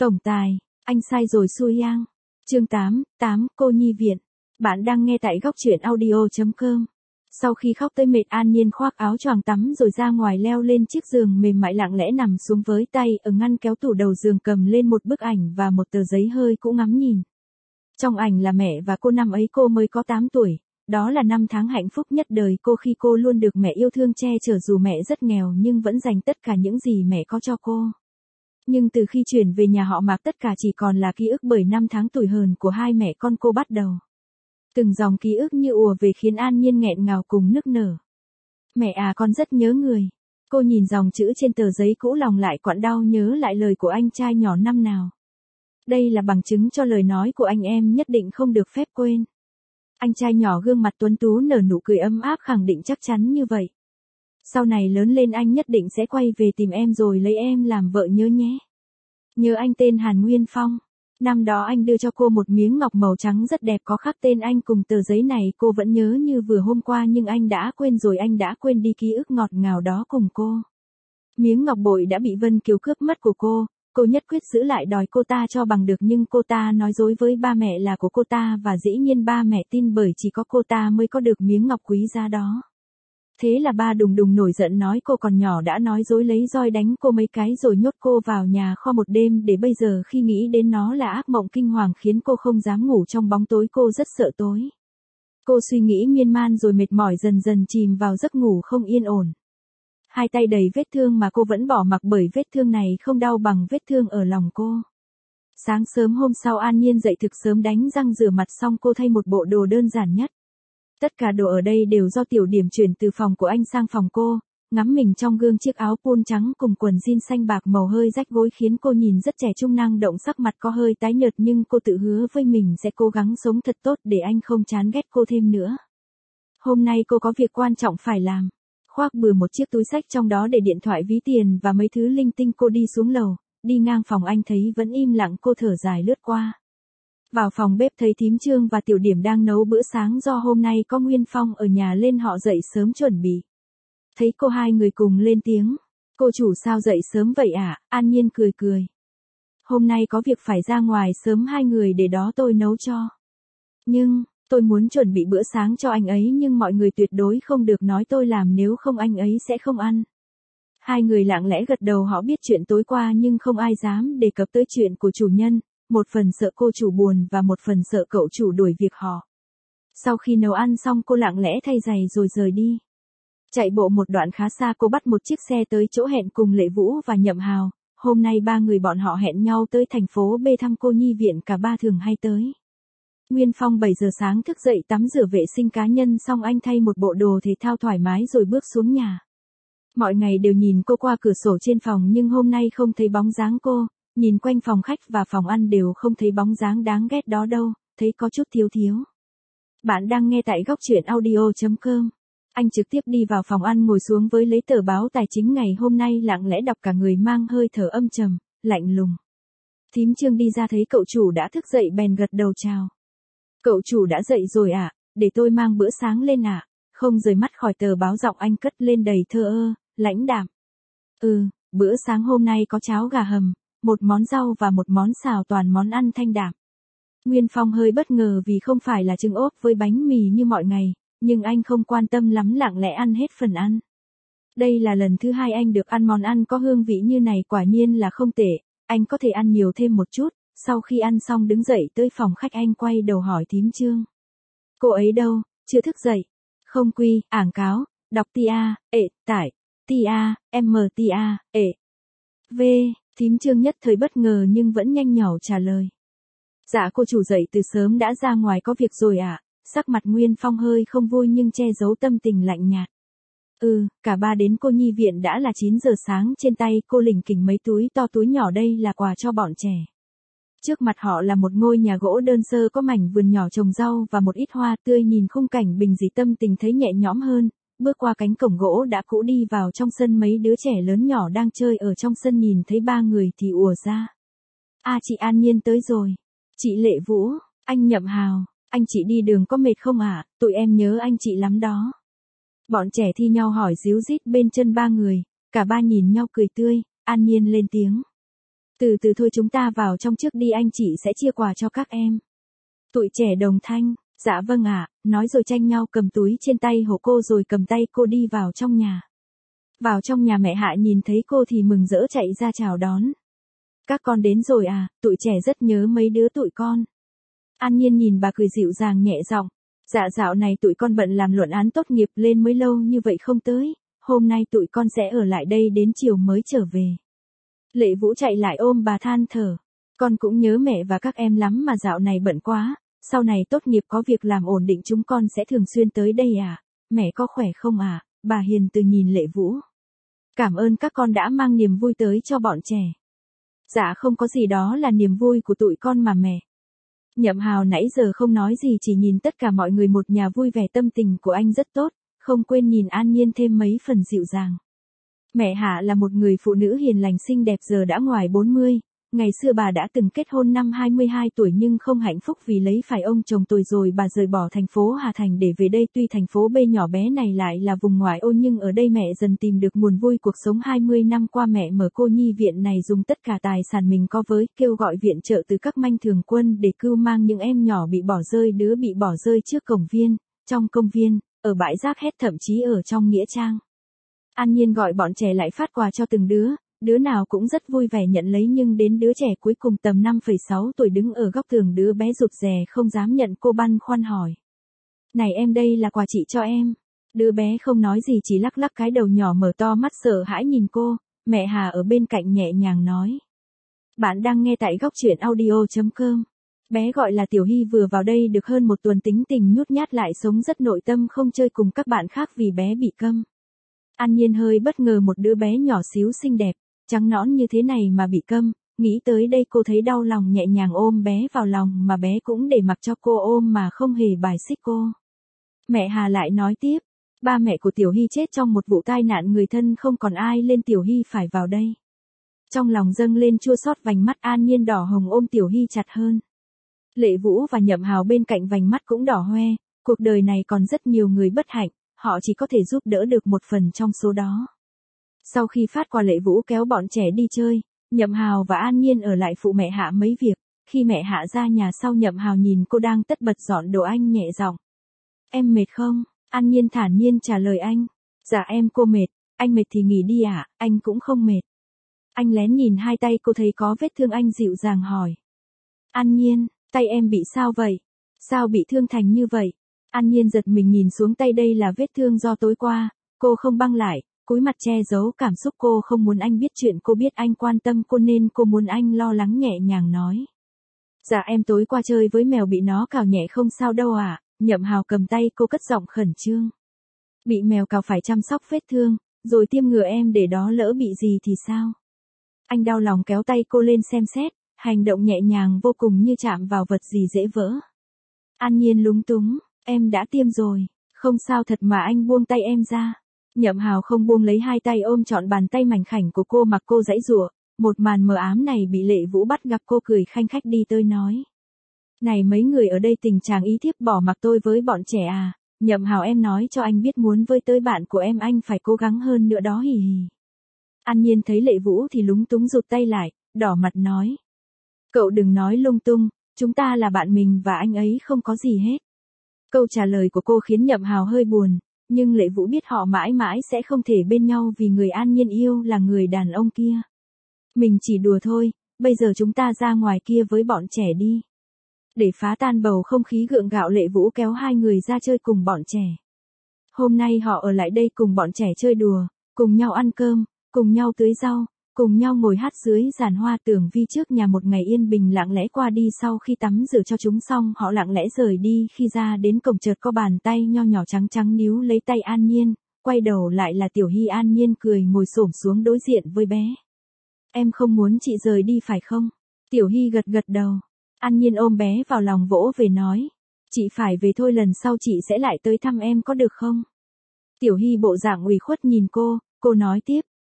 Tổng tài, anh sai rồi xui yang. Chương 8, cô nhi viện. Bạn đang nghe tại góc truyện audio.com. Sau khi khóc tới mệt, An Nhiên khoác áo choàng tắm rồi ra ngoài, leo lên chiếc giường mềm mại lặng lẽ nằm xuống, với tay ở ngăn kéo tủ đầu giường cầm lên một bức ảnh và một tờ giấy hơi cũ ngắm nhìn. Trong ảnh là mẹ và cô, năm ấy cô mới có 8 tuổi. Đó là năm tháng hạnh phúc nhất đời cô, khi cô luôn được mẹ yêu thương che chở, dù mẹ rất nghèo nhưng vẫn dành tất cả những gì mẹ có cho cô. Nhưng từ khi chuyển về nhà họ Mạc, tất cả chỉ còn là ký ức, bởi năm tháng tủi hờn của hai mẹ con cô bắt đầu. Từng dòng ký ức như ùa về khiến An Nhiên nghẹn ngào cùng nức nở. Mẹ à, con rất nhớ người. Cô nhìn dòng chữ trên tờ giấy cũ, lòng lại quặn đau, nhớ lại lời của anh trai nhỏ năm nào. Đây là bằng chứng cho lời nói của anh, em nhất định không được phép quên. Anh trai nhỏ gương mặt tuấn tú nở nụ cười ấm áp, khẳng định chắc chắn như vậy. Sau này lớn lên anh nhất định sẽ quay về tìm em rồi lấy em làm vợ, nhớ nhé. Nhớ anh, tên Hàn Nguyên Phong. Năm đó anh đưa cho cô một miếng ngọc màu trắng rất đẹp, có khắc tên anh cùng tờ giấy này, cô vẫn nhớ như vừa hôm qua, nhưng anh đã quên rồi, anh đã quên đi ký ức ngọt ngào đó cùng cô. Miếng ngọc bội đã bị Vân Kiều cướp mất của cô nhất quyết giữ lại, đòi cô ta cho bằng được, nhưng cô ta nói dối với ba mẹ là của cô ta, và dĩ nhiên ba mẹ tin, bởi chỉ có cô ta mới có được miếng ngọc quý giá đó. Thế là ba đùng đùng nổi giận, nói cô còn nhỏ đã nói dối, lấy roi đánh cô mấy cái rồi nhốt cô vào nhà kho một đêm, để bây giờ khi nghĩ đến nó là ác mộng kinh hoàng, khiến cô không dám ngủ trong bóng tối, cô rất sợ tối. Cô suy nghĩ miên man rồi mệt mỏi dần dần chìm vào giấc ngủ không yên ổn. Hai tay đầy vết thương mà cô vẫn bỏ mặc, bởi vết thương này không đau bằng vết thương ở lòng cô. Sáng sớm hôm sau, An Nhiên dậy thực sớm, đánh răng rửa mặt xong, cô thay một bộ đồ đơn giản nhất. Tất cả đồ ở đây đều do Tiểu Điểm chuyển từ phòng của anh sang phòng cô. Ngắm mình trong gương, chiếc áo pun trắng cùng quần jean xanh bạc màu hơi rách gối khiến cô nhìn rất trẻ trung năng động, sắc mặt có hơi tái nhợt, nhưng cô tự hứa với mình sẽ cố gắng sống thật tốt để anh không chán ghét cô thêm nữa. Hôm nay cô có việc quan trọng phải làm. Khoác bừa một chiếc túi xách, trong đó để điện thoại, ví tiền và mấy thứ linh tinh, cô đi xuống lầu. Đi ngang phòng anh thấy vẫn im lặng, cô thở dài lướt qua. Vào phòng bếp thấy thím Trương và Tiểu Điểm đang nấu bữa sáng, do hôm nay có Nguyên Phong ở nhà nên họ dậy sớm chuẩn bị. Thấy cô, hai người cùng lên tiếng. Cô chủ sao dậy sớm vậy ạ? An Nhiên cười cười. Hôm nay có việc phải ra ngoài sớm hai người, để đó tôi nấu cho. Nhưng, tôi muốn chuẩn bị bữa sáng cho anh ấy, nhưng mọi người tuyệt đối không được nói tôi làm, nếu không anh ấy sẽ không ăn. Hai người lặng lẽ gật đầu, họ biết chuyện tối qua nhưng không ai dám đề cập tới chuyện của chủ nhân. Một phần sợ cô chủ buồn và một phần sợ cậu chủ đuổi việc họ. Sau khi nấu ăn xong, cô lặng lẽ thay giày rồi rời đi. Chạy bộ một đoạn khá xa, cô bắt một chiếc xe tới chỗ hẹn cùng Lệ Vũ và Nhậm Hào. Hôm nay ba người bọn họ hẹn nhau tới thành phố B thăm cô nhi viện, cả ba thường hay tới. Nguyên Phong 7 giờ sáng thức dậy, tắm rửa vệ sinh cá nhân xong, anh thay một bộ đồ thể thao thoải mái rồi bước xuống nhà. Mọi ngày đều nhìn cô qua cửa sổ trên phòng, nhưng hôm nay không thấy bóng dáng cô. Nhìn quanh phòng khách và phòng ăn đều không thấy bóng dáng đáng ghét đó đâu, thấy có chút thiếu thiếu. Bạn đang nghe tại góc truyện audio.com. Anh trực tiếp đi vào phòng ăn, ngồi xuống với lấy tờ báo tài chính ngày hôm nay, lặng lẽ đọc, cả người mang hơi thở âm trầm, lạnh lùng. Thím Trương đi ra thấy cậu chủ đã thức dậy bèn gật đầu chào. Cậu chủ đã dậy rồi ạ, để tôi mang bữa sáng lên ạ. Không rời mắt khỏi tờ báo, giọng anh cất lên đầy thờ ơ, lãnh đạm. Bữa sáng hôm nay có cháo gà hầm, một món rau và một món xào, toàn món ăn thanh đạm. Nguyên Phong hơi bất ngờ vì không phải là trứng ốp với bánh mì như mọi ngày, nhưng anh không quan tâm lắm, lặng lẽ ăn hết phần ăn. Đây là lần thứ hai anh được ăn món ăn có hương vị như này, quả nhiên là không tệ, anh có thể ăn nhiều thêm một chút. Sau khi ăn xong đứng dậy tới phòng khách, anh quay đầu hỏi thím Trương. Cô ấy đâu, chưa thức dậy? Không quy, ảng cáo, đọc tải, v. Thím Trương nhất thời bất ngờ nhưng vẫn nhanh nhảu trả lời. Dạ cô chủ dậy từ sớm đã ra ngoài có việc rồi ạ. Sắc mặt Nguyên Phong hơi không vui nhưng che giấu tâm tình lạnh nhạt. Cả ba đến cô nhi viện đã là 9 giờ sáng, trên tay cô lỉnh kỉnh mấy túi to túi nhỏ, đây là quà cho bọn trẻ. Trước mặt họ là một ngôi nhà gỗ đơn sơ, có mảnh vườn nhỏ trồng rau và một ít hoa tươi, nhìn khung cảnh bình dị, tâm tình thấy nhẹ nhõm hơn. Bước qua cánh cổng gỗ đã cũ đi vào trong sân, mấy đứa trẻ lớn nhỏ đang chơi ở trong sân, nhìn thấy ba người thì ùa ra. Chị An Nhiên tới rồi. Chị Lệ Vũ, anh Nhậm Hào, anh chị đi đường có mệt không ạ? Tụi em nhớ anh chị lắm đó. Bọn trẻ thi nhau hỏi ríu rít bên chân ba người, cả ba nhìn nhau cười tươi. An Nhiên lên tiếng. Từ từ thôi chúng ta vào trong trước đi, anh chị sẽ chia quà cho các em. Tụi trẻ đồng thanh, dạ vâng ạ, nói rồi tranh nhau cầm túi trên tay hộ cô rồi cầm tay cô đi vào trong nhà. Vào trong nhà mẹ Hạ nhìn thấy cô thì mừng rỡ chạy ra chào đón. Các con đến rồi à, tụi trẻ rất nhớ mấy đứa tụi con. An Nhiên nhìn bà cười dịu dàng nhẹ giọng. Dạ dạo này tụi con bận làm luận án tốt nghiệp lên mới lâu như vậy không tới, hôm nay tụi con sẽ ở lại đây đến chiều mới trở về. Lệ Vũ chạy lại ôm bà than thở. Con cũng nhớ mẹ và các em lắm mà dạo này bận quá, sau này tốt nghiệp có việc làm ổn định chúng con sẽ thường xuyên tới đây à, mẹ có khỏe không à, bà hiền từ nhìn Lệ Vũ. Cảm ơn các con đã mang niềm vui tới cho bọn trẻ. Dạ không có gì, đó là niềm vui của tụi con mà mẹ. Nhậm Hào nãy giờ không nói gì, chỉ nhìn tất cả mọi người một nhà vui vẻ, tâm tình của anh rất tốt, không quên nhìn An Nhiên thêm mấy phần dịu dàng. Mẹ Hạ là một người phụ nữ hiền lành xinh đẹp, giờ đã ngoài 40, ngày xưa bà đã từng kết hôn năm 22 tuổi nhưng không hạnh phúc vì lấy phải ông chồng tồi rồi bà rời bỏ thành phố Hà Thành để về đây. Tuy thành phố B nhỏ bé này lại là vùng ngoại ô nhưng ở đây mẹ dần tìm được nguồn vui cuộc sống. 20 năm qua mẹ mở cô nhi viện này dùng tất cả tài sản mình có, với kêu gọi viện trợ từ các manh thường quân để cưu mang những em nhỏ bị bỏ rơi, đứa bị bỏ rơi trước cổng viên, trong công viên, ở bãi rác hết, thậm chí ở trong nghĩa trang. An Nhiên gọi bọn trẻ lại phát quà cho từng đứa nào cũng rất vui vẻ nhận lấy, nhưng đến đứa trẻ cuối cùng tầm 5,6 tuổi đứng ở góc tường, đứa bé rụt rè không dám nhận, cô băn khoăn hỏi. Này em, đây là quà chị cho em. Đứa bé không nói gì, chỉ lắc lắc cái đầu nhỏ mở to mắt sợ hãi nhìn cô. Mẹ Hà ở bên cạnh nhẹ nhàng nói. Bạn đang nghe tại góc truyện audio.com. Bé gọi là Tiểu Hy vừa vào đây được hơn một tuần, tính tình nhút nhát lại sống rất nội tâm, không chơi cùng các bạn khác vì bé bị câm. An Nhiên hơi bất ngờ, một đứa bé nhỏ xíu xinh đẹp, trắng nõn như thế này mà bị câm, nghĩ tới đây cô thấy đau lòng, nhẹ nhàng ôm bé vào lòng mà bé cũng để mặc cho cô ôm mà không hề bài xích cô. Mẹ Hà lại nói tiếp, ba mẹ của Tiểu Hy chết trong một vụ tai nạn, người thân không còn ai lên, Tiểu Hy phải vào đây. Trong lòng dâng lên chua xót, vành mắt An Nhiên đỏ hồng ôm Tiểu Hy chặt hơn. Lệ Vũ và Nhậm Hào bên cạnh vành mắt cũng đỏ hoe, cuộc đời này còn rất nhiều người bất hạnh, họ chỉ có thể giúp đỡ được một phần trong số đó. Sau khi phát quà, Lệ Vũ kéo bọn trẻ đi chơi, Nhậm Hào và An Nhiên ở lại phụ mẹ Hạ mấy việc. Khi mẹ Hạ ra nhà sau, Nhậm Hào nhìn cô đang tất bật dọn đồ, anh nhẹ giọng. Em mệt không? An Nhiên thản nhiên trả lời anh. Dạ em, cô mệt, anh mệt thì nghỉ đi ạ, anh cũng không mệt. Anh lén nhìn hai tay cô thấy có vết thương, anh dịu dàng hỏi. An Nhiên, tay em bị sao vậy? Sao bị thương thành như vậy? An Nhiên giật mình nhìn xuống tay, đây là vết thương do tối qua, cô không băng lại, cúi mặt che giấu cảm xúc, cô không muốn anh biết chuyện, cô biết anh quan tâm cô nên cô muốn anh lo lắng, nhẹ nhàng nói. Dạ em tối qua chơi với mèo bị nó cào nhẹ, không sao đâu ạ. Nhậm Hào cầm tay cô cất giọng khẩn trương. Bị mèo cào phải chăm sóc vết thương, rồi tiêm ngừa em, để đó lỡ bị gì thì sao? Anh đau lòng kéo tay cô lên xem xét, hành động nhẹ nhàng vô cùng như chạm vào vật gì dễ vỡ. An Nhiên lúng túng, em đã tiêm rồi, không sao thật mà, anh buông tay em ra. Nhậm Hào không buông, lấy hai tay ôm trọn bàn tay mảnh khảnh của cô, mặc cô giãy giụa. Một màn mờ ám này bị Lệ Vũ bắt gặp, cô cười khanh khách đi tới nói. Này mấy người ở đây tình trạng ý thiếp bỏ mặc tôi với bọn trẻ à? Nhậm Hào em nói cho anh biết, muốn với tới bạn của em anh phải cố gắng hơn nữa đó, hì hì. An Nhiên thấy Lệ Vũ thì lúng túng rụt tay lại, đỏ mặt nói. Cậu đừng nói lung tung, chúng ta là bạn mình và anh ấy không có gì hết. Câu trả lời của cô khiến Nhậm Hào hơi buồn, nhưng Lệ Vũ biết họ mãi mãi sẽ không thể bên nhau vì người An Nhiên yêu là người đàn ông kia. Mình chỉ đùa thôi, bây giờ chúng ta ra ngoài kia với bọn trẻ đi. Để phá tan bầu không khí gượng gạo, Lệ Vũ kéo hai người ra chơi cùng bọn trẻ. Hôm nay họ ở lại đây cùng bọn trẻ chơi đùa, cùng nhau ăn cơm, cùng nhau tưới rau, cùng nhau ngồi hát dưới giàn hoa tường vi trước nhà. Một ngày yên bình lặng lẽ qua đi, sau khi tắm rửa cho chúng xong họ lặng lẽ rời đi. Khi ra đến cổng chợt có bàn tay nho nhỏ trắng trắng níu lấy tay An Nhiên, quay đầu lại là Tiểu Hy. An Nhiên cười ngồi xổm xuống đối diện với bé. Em không muốn chị rời đi phải không? Tiểu Hy gật gật đầu. An Nhiên ôm bé vào lòng vỗ về nói. Chị phải về thôi, lần sau chị sẽ lại tới thăm em có được không? Tiểu Hy bộ dạng ủy khuất nhìn cô nói tiếp.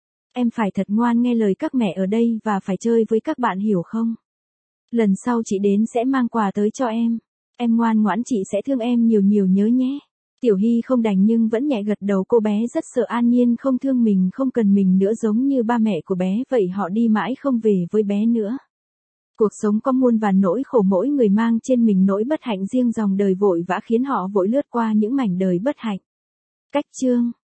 Em phải thật ngoan nghe lời các mẹ ở đây và phải chơi với các bạn, hiểu không? Lần sau chị đến sẽ mang quà tới cho em. Em ngoan ngoãn, chị sẽ thương em nhiều nhiều nhớ nhé. Tiểu Hy không đành nhưng vẫn nhẹ gật đầu, cô bé rất sợ An Nhiên không thương mình, không cần mình nữa giống như ba mẹ của bé vậy, họ đi mãi không về với bé nữa. Cuộc sống có muôn vàn nỗi khổ, mỗi người mang trên mình nỗi bất hạnh riêng, dòng đời vội vã khiến họ vội lướt qua những mảnh đời bất hạnh. Cách chương